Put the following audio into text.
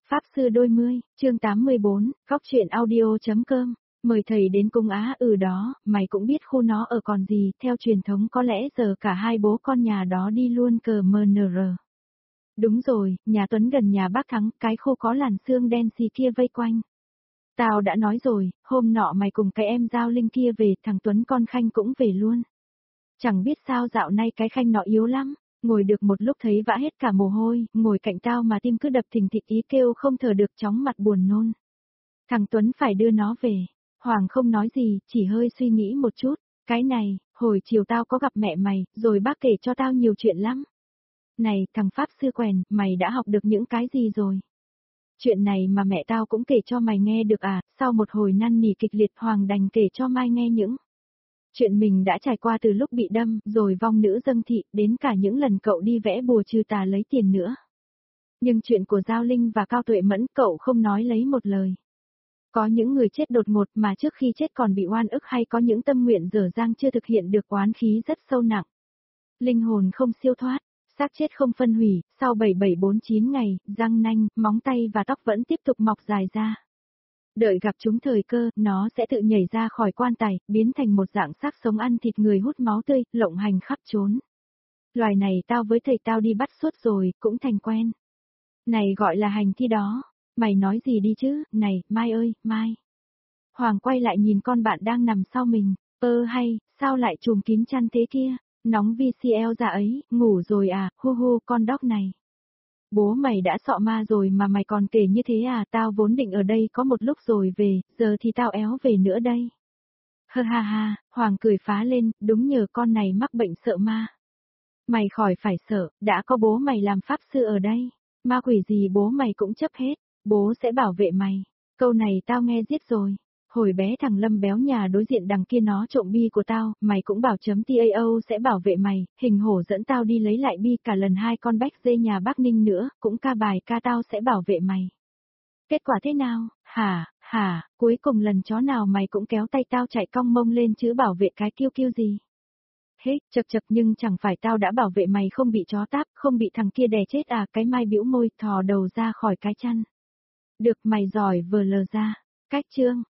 Pháp Sư Đôi Mươi, chương 84, góc truyện audio.com, mời thầy đến cung Á đó, mày cũng biết khu nó ở còn gì, theo truyền thống có lẽ giờ cả hai bố con nhà đó đi luôn cờ MNR. Đúng rồi, nhà Tuấn gần nhà bác Thắng, cái khu có làn xương đen xì kia vây quanh. Tao đã nói rồi, hôm nọ mày cùng cái em Giao Linh kia về, thằng Tuấn con Khanh cũng về luôn. Chẳng biết sao dạo nay cái Khanh nọ yếu lắm. Ngồi được một lúc thấy vã hết cả mồ hôi, ngồi cạnh tao mà tim cứ đập thình thịch ý kêu không thở được chóng mặt buồn nôn. Thằng Tuấn phải đưa nó về. Hoàng không nói gì, chỉ hơi suy nghĩ một chút. Cái này, hồi chiều tao có gặp mẹ mày, rồi bác kể cho tao nhiều chuyện lắm. Này, thằng Pháp Sư Quèn, mày đã học được những cái gì rồi? Chuyện này mà mẹ tao cũng kể cho mày nghe được à, sau một hồi năn nỉ kịch liệt Hoàng đành kể cho Mai nghe những chuyện mình đã trải qua từ lúc bị đâm, rồi vong nữ dâng thị, đến cả những lần cậu đi vẽ bùa trừ tà lấy tiền nữa. Nhưng chuyện của Giao Linh và Cao Tuệ Mẫn cậu không nói lấy một lời. Có những người chết đột ngột mà trước khi chết còn bị oan ức hay có những tâm nguyện dở dang chưa thực hiện được oán khí rất sâu nặng. Linh hồn không siêu thoát, xác chết không phân hủy, sau 7749 ngày, răng nanh, móng tay và tóc vẫn tiếp tục mọc dài ra. Đợi gặp chúng thời cơ, nó sẽ tự nhảy ra khỏi quan tài, biến thành một dạng xác sống ăn thịt người hút máu tươi, lộng hành khắp trốn. Loài này tao với thầy tao đi bắt suốt rồi, cũng thành quen. Này gọi là hành thi đó. Mày nói gì đi chứ, này, Mai ơi, Mai. Hoàng quay lại nhìn con bạn đang nằm sau mình, hay, sao lại trùm kín chăn thế kia, nóng VCL ra ấy, ngủ rồi à, hu hu con dog này. Bố mày đã sọ ma rồi mà mày còn kể như thế à, tao vốn định ở đây có một lúc rồi về, giờ thì tao éo về nữa đây. Hơ ha ha, Hoàng cười phá lên, đúng nhờ con này mắc bệnh sợ ma. Mày khỏi phải sợ, đã có bố mày làm pháp sư ở đây, ma quỷ gì bố mày cũng chấp hết, bố sẽ bảo vệ mày. Câu này tao nghe giết rồi. Hồi bé thằng Lâm béo nhà đối diện đằng kia nó trộm bi của tao, mày cũng bảo chấm TAO sẽ bảo vệ mày, hình hổ dẫn tao đi lấy lại bi cả lần 2 con bách dê nhà bác Ninh nữa, cũng ca bài ca tao sẽ bảo vệ mày. Kết quả thế nào, hả, cuối cùng lần chó nào mày cũng kéo tay tao chạy cong mông lên chứ bảo vệ cái kiêu kiêu gì. Hết, chật nhưng chẳng phải tao đã bảo vệ mày không bị chó táp, không bị thằng kia đè chết à, cái Mai bĩu môi thò đầu ra khỏi cái chăn. Được mày giỏi vờ lờ ra, cách chương.